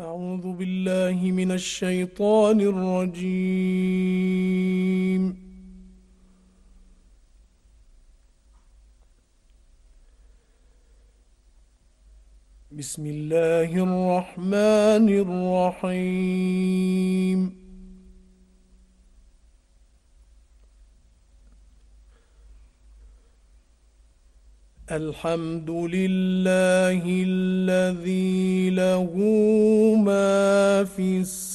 أعوذ بالله من الشيطان الرجيم. بسم الله الرحمن الرحيم. الحمد لله الذي له ما في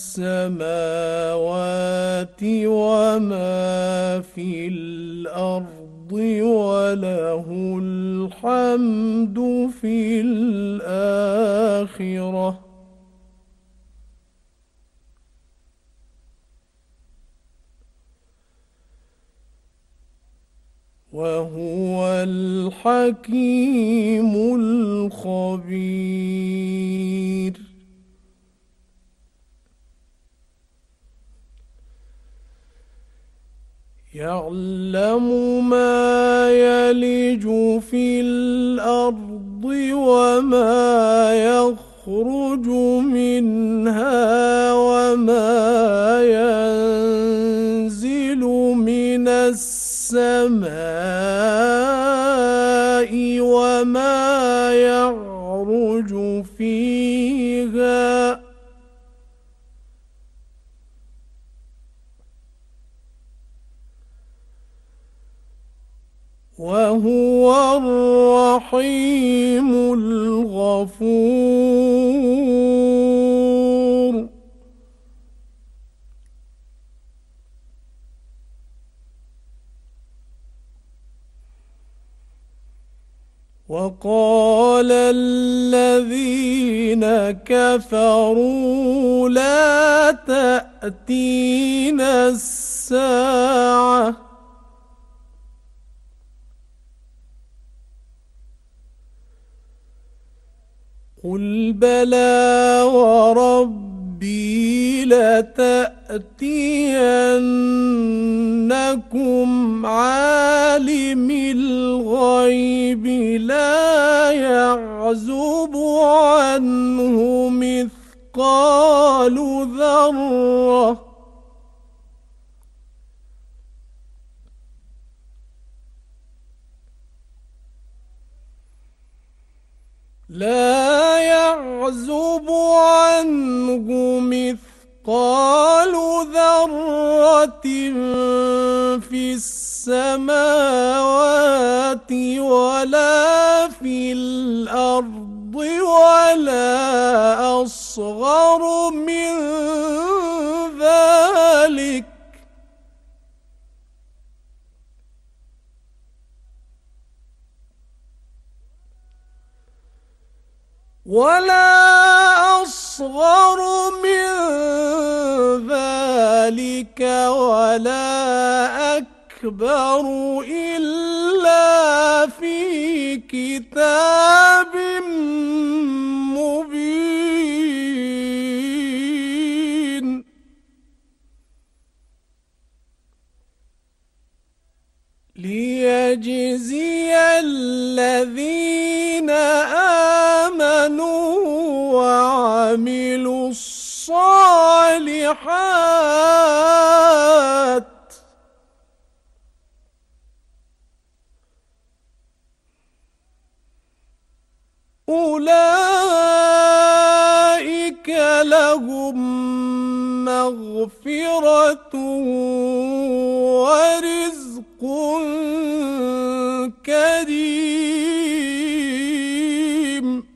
السماوات وما في الأرض وله الحمد في الآخرة. وهو الحكيم الخبير. يعلم ما يلج في الأرض وما يخرج منها وما ينزل من السماء وما يعرج فيها وهو الرحيم الغفور. وقال الذين كفروا لا تأتينا الساعة قل بلى وربي لتأتينكم عالم الغيب لا يعزب عنه مثقال ذرة لا يعزب عنه مثقال ذرة في السماوات ولا في الأرض ولا أصغر من ذلك ولا أكبر إلا في كتاب مبين. ليجزي الذين آمنوا وعملوا الصالحات أولئك لهم مغفرة ورزق كريم.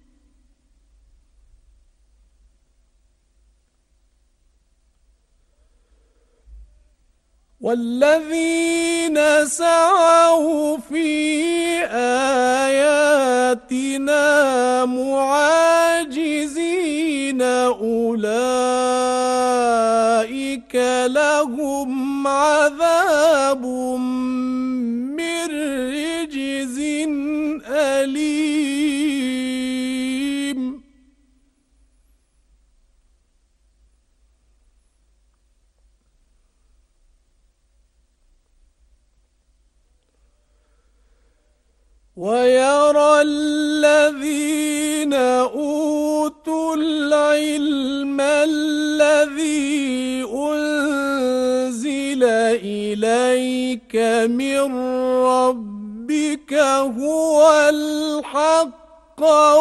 والذين سعوا في آياتنا معاجزين أولئك لهم عذاب من رجز أليم. ويرى الذين أوتوا العلم إليك من ربك هو الحق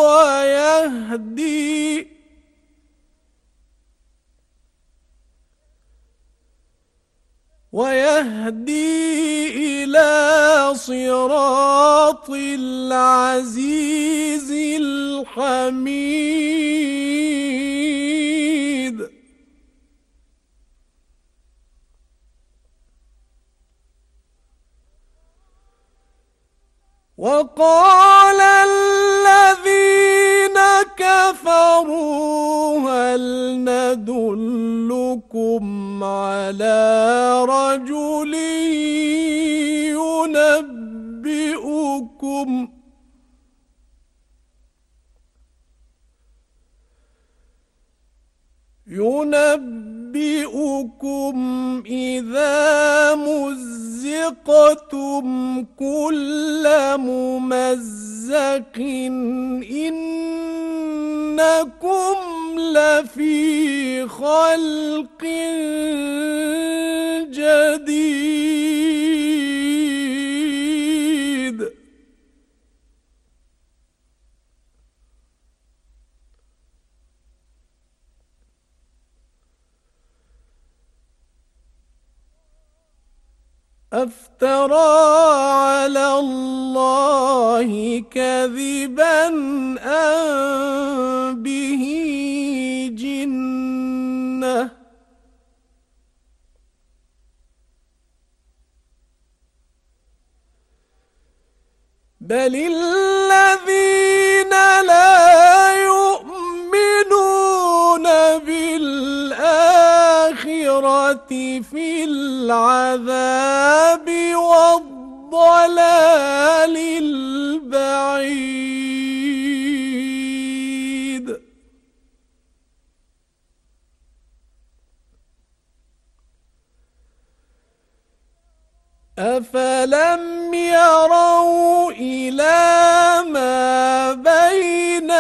ويهدي إلى صراط العزيز الحميد. وقال الذين كفروا هل ندلكم على رجل ينبئكم إذا مزقتم كل ممزق إنكم لفي خلق جديد. أفترى على الله كذبا أم به جنة بل الذين لا يؤمنون بالآخرة في العذاب والضلال البعيد. أفلم يروا إلى ما بين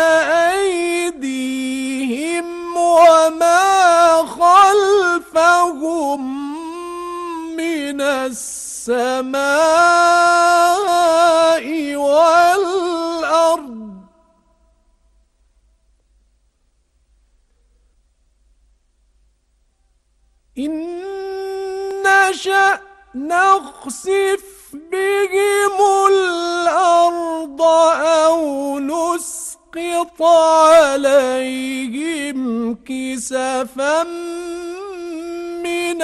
أيديهم وما خلفهم من السماء والأرض إن نشأ نخسف بهم الأرض أو نسقط عليهم كسفا من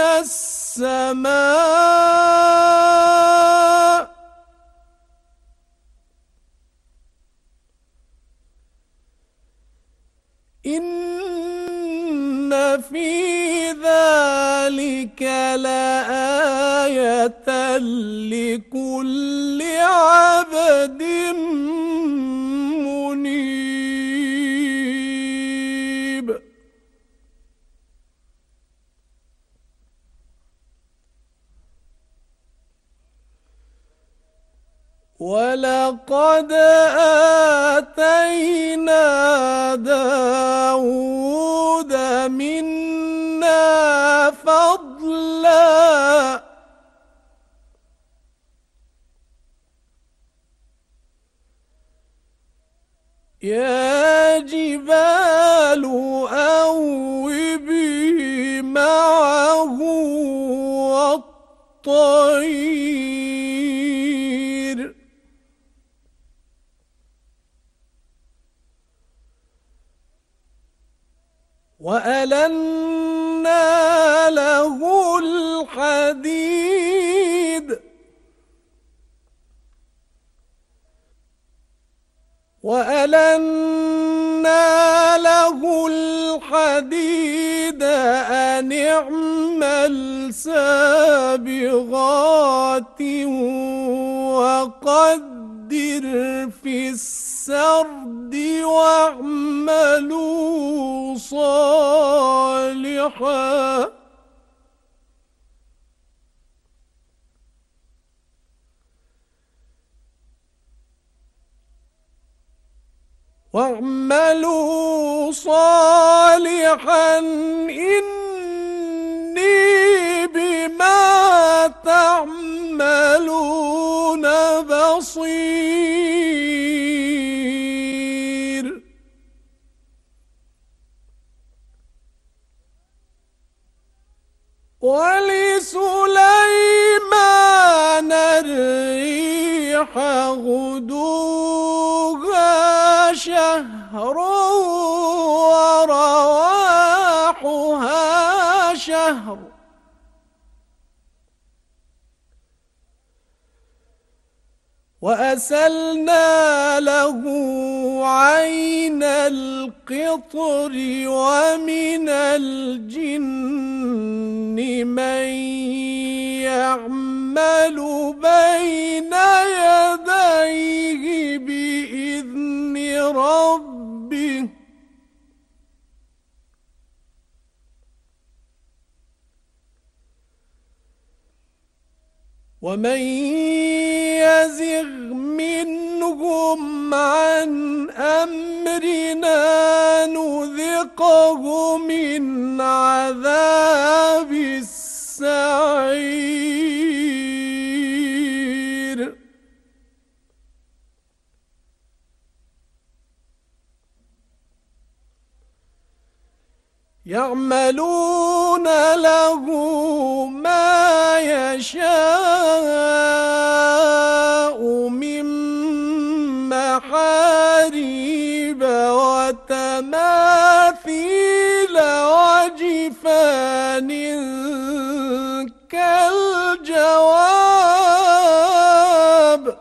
السماء إن في ذلك لآية لكل عبد منيب. ولقد آتينا داود منا فضلا يا جبال أوبي معه والطير وألنا له الحديد أن اعمل سابغات وقدر في السرد واعملوا صالحا إني بما تعملون تعملون بصير ولسليمان الريح غدوها شهر ورواحها شهر وأسلنا له عين القطر ومن الجن من يعمل بين يديه بإذن ربه ومن يزغ منهم عن أمرنا نذقه من عذاب السعير يعملون له ما يشاء من محاريب وتماثيل وجفان كالجواب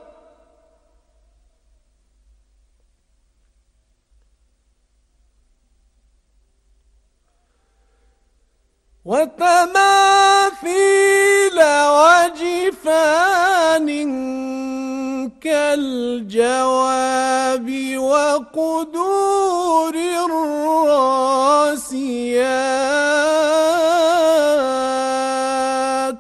كالجواب وقدور الراسيات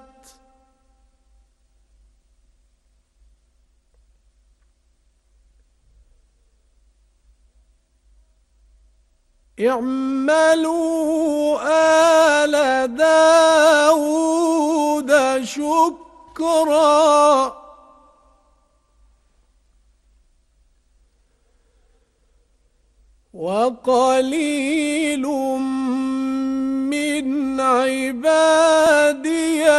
اعملوا آل داود شكرا وقليل من عبادي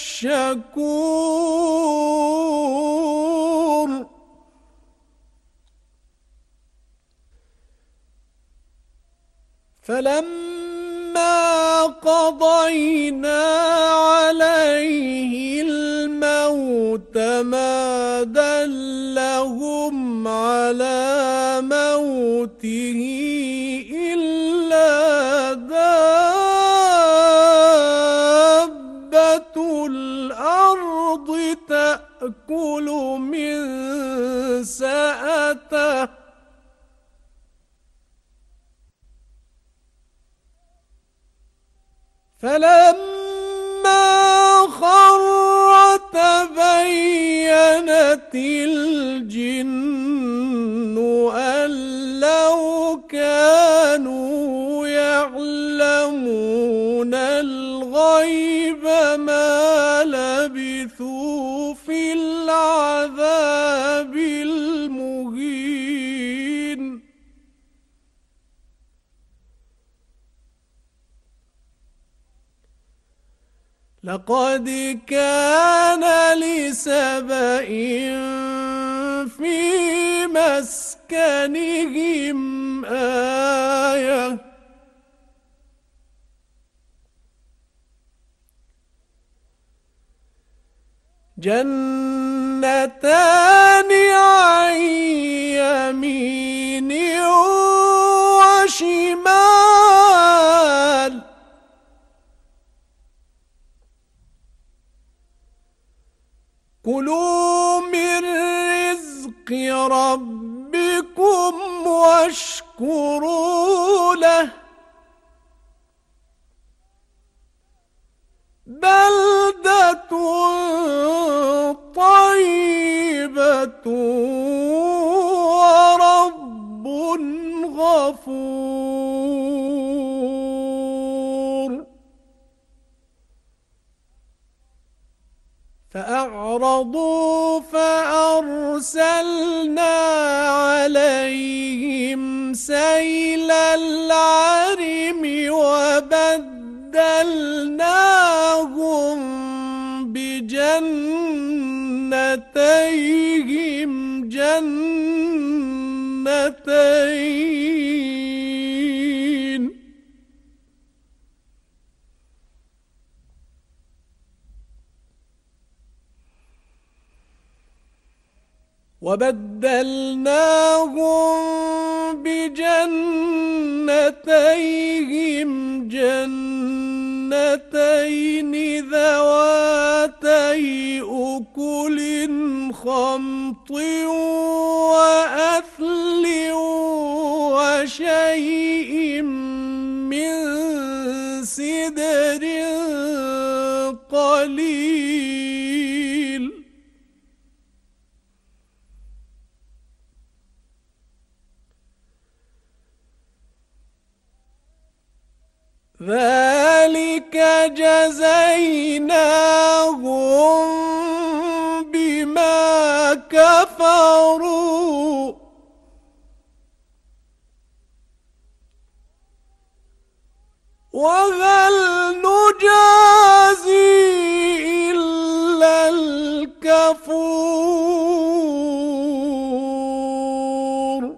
الشكور فلما قضينا عليه الموت ما دلهم على موته إلا دابة الأرض تأكل من سأته فلما خر تبينت الجن أن لو كانوا يعلمون الغيب ما لبثوا في العذاب المهين لقد كان لسبإ في مسكنهم آية جنتان عن يمين وشمال كلوا من رزق ربكم واشكروا له بلدة طيبة ورب غفور فأعرضوا فأرسلنا عليهم سيل العرم وبدلناهم بجنتيهم جنتين ذواتي أكل خمط وأثل وشيء من سدر قليل. ذلك جزيناهم بما كفروا وهل نجازي إلا الكفور.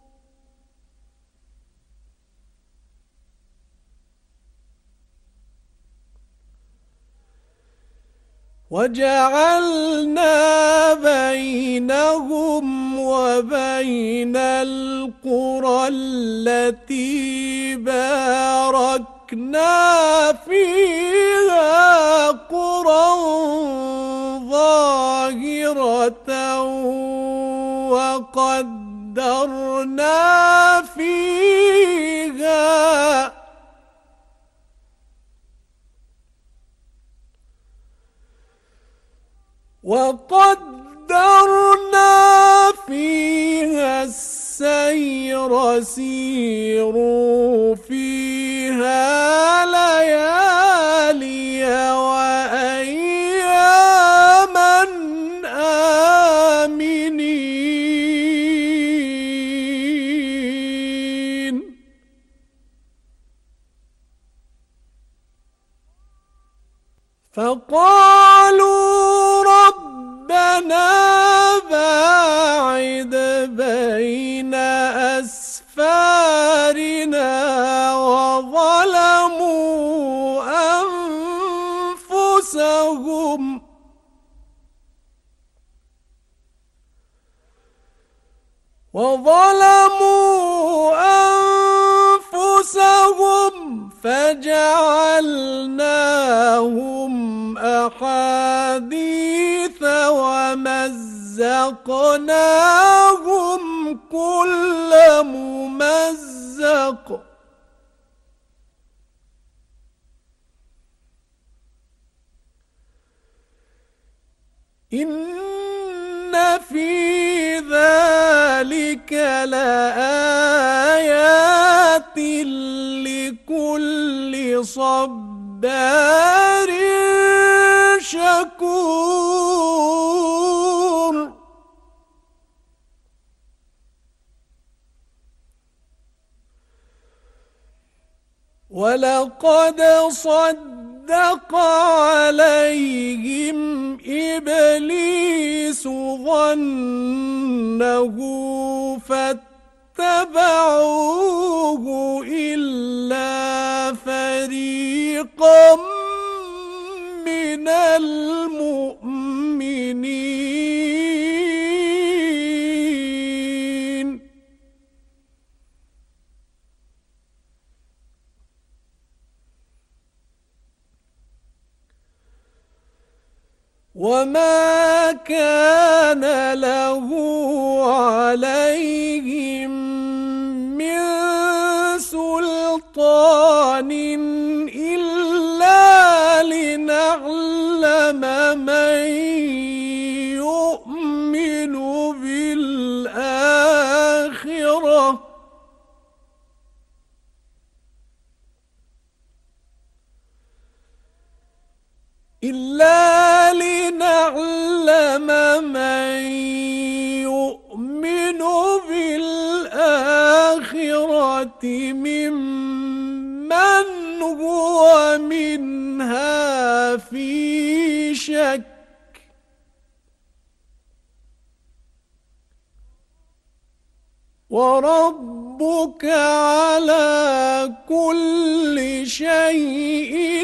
وجعلنا بينهم وبين القرى التي باركنا فيها قرى ظاهرة وقدرنا فيها السير سيروا فيها ليالي وأياما آمنين. فقالوا ربنا باعد بين أسفارنا وظلموا أنفسهم فجعلناهم أحاديث ومزقناهم كل ممزق إن في ذلك لآيات لكل صبار شكور. ولقد صدق عليهم إبليس ظنه فاتبعوه إلا فريقا من المؤمنين. وما كان له عليهم من سلطان إلا لنعلم من يؤمن بالآخرة إلا لنعلم ممن هو منها في شك وربك على كل شيء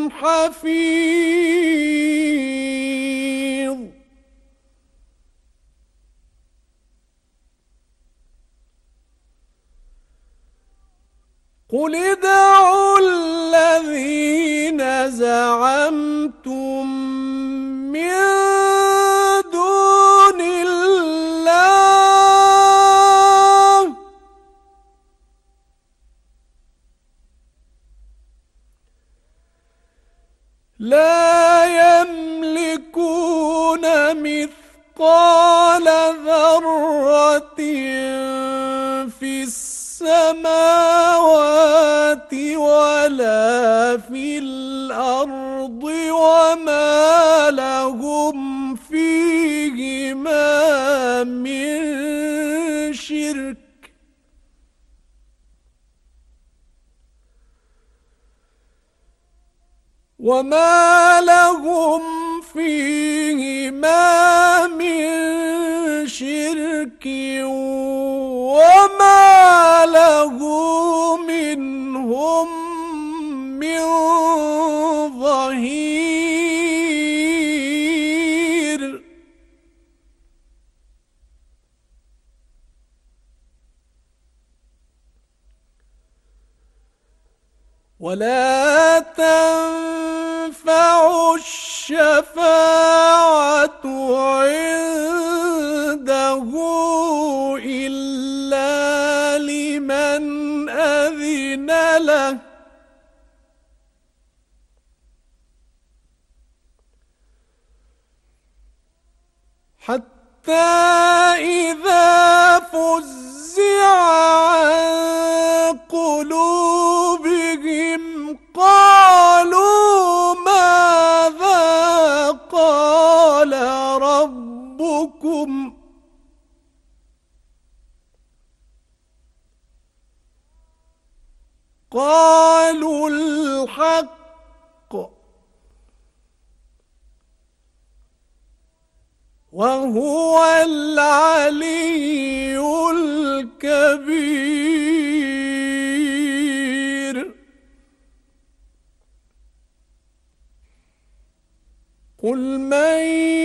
حفيظ قل ادعوا الذين زعمتم من دون الله لا يملكون مثقال ذرة في السماوات ولا في الأرض وما لهم فيهما من شرك وما لهم فيهما من شرك وما له منهم من ظهير ولا تنفع الشفاعة عنده إلا لمن أذن له حتى إذا فزع عن قلوبهم قالوا ماذا قال ربكم قالوا الحق وهو العلي الكبير قل من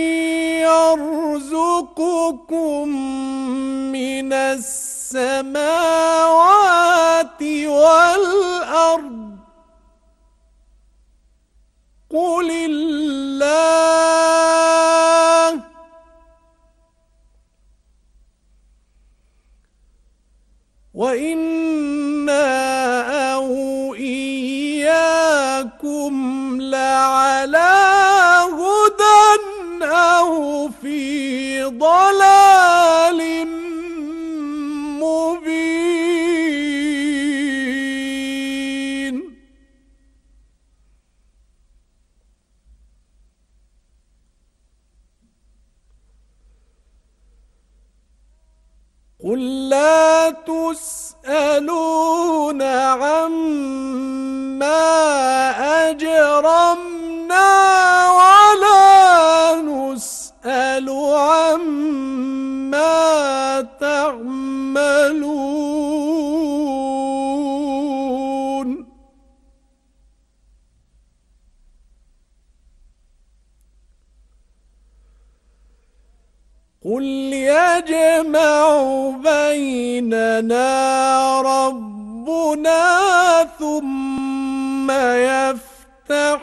يرزقكم من السماوات والأرض قل الله وإنا أو إياكم لعلى هدى أو في ضلال مبين قل لا تسألون عما أجرمنا ولا نسأل عما تعملون قل يجمع بيننا ربنا ثم يفتح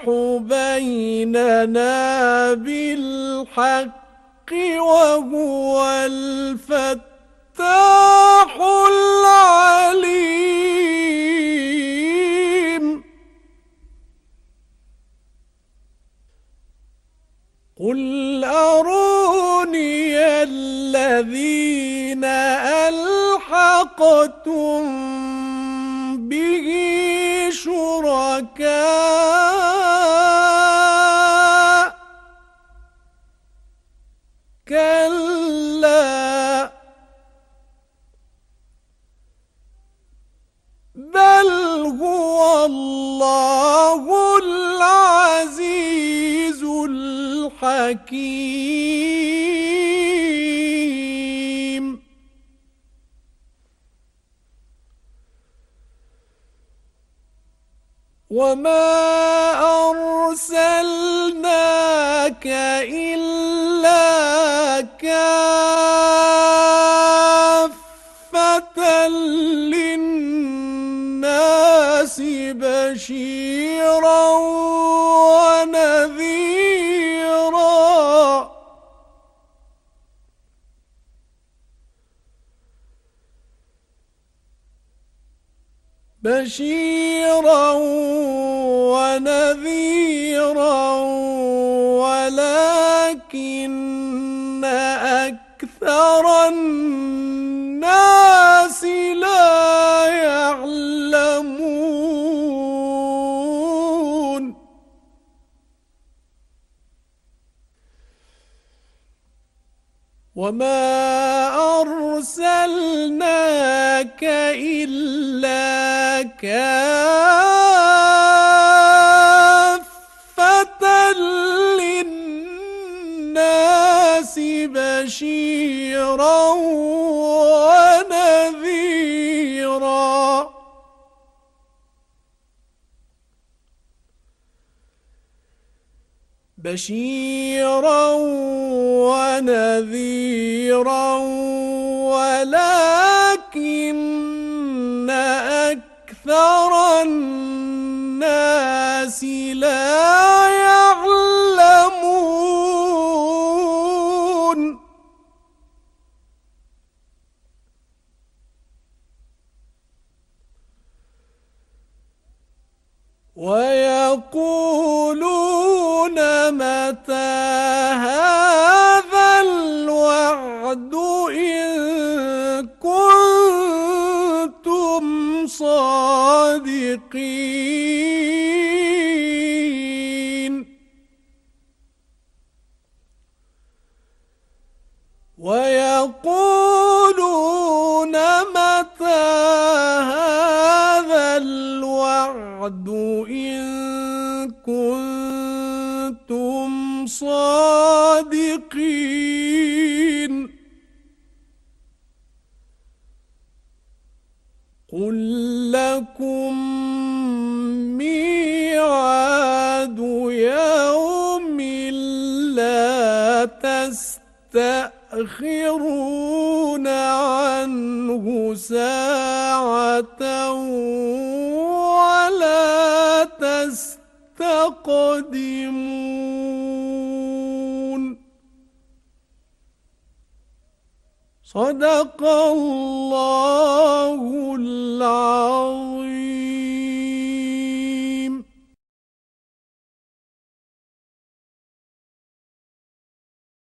بيننا بالحق وهو الفتاح العليم قل أروني الذين ألحقتم به شركاء كلا الله العزيز الحكيم. وما أرسلناك إلا كافة للناس بشيرا ونذيرا. بشيرا ونذيرا ولكن أكثر الناس لا يعلمون. وما أرسلناك إلا كافة للناس بشيرا ونذيرا. بشيرا ونذيرا ولكن أكثر الناس لا يعلمون. ويقولون متى هذا الوعد إن كنتم صادقين. ويقولون متى هذا الوعد إن كنتم صادقين. قل لكم ميعاد يوم لا تستأخرون عنه ساعة ولا تستقدمون. صدق الله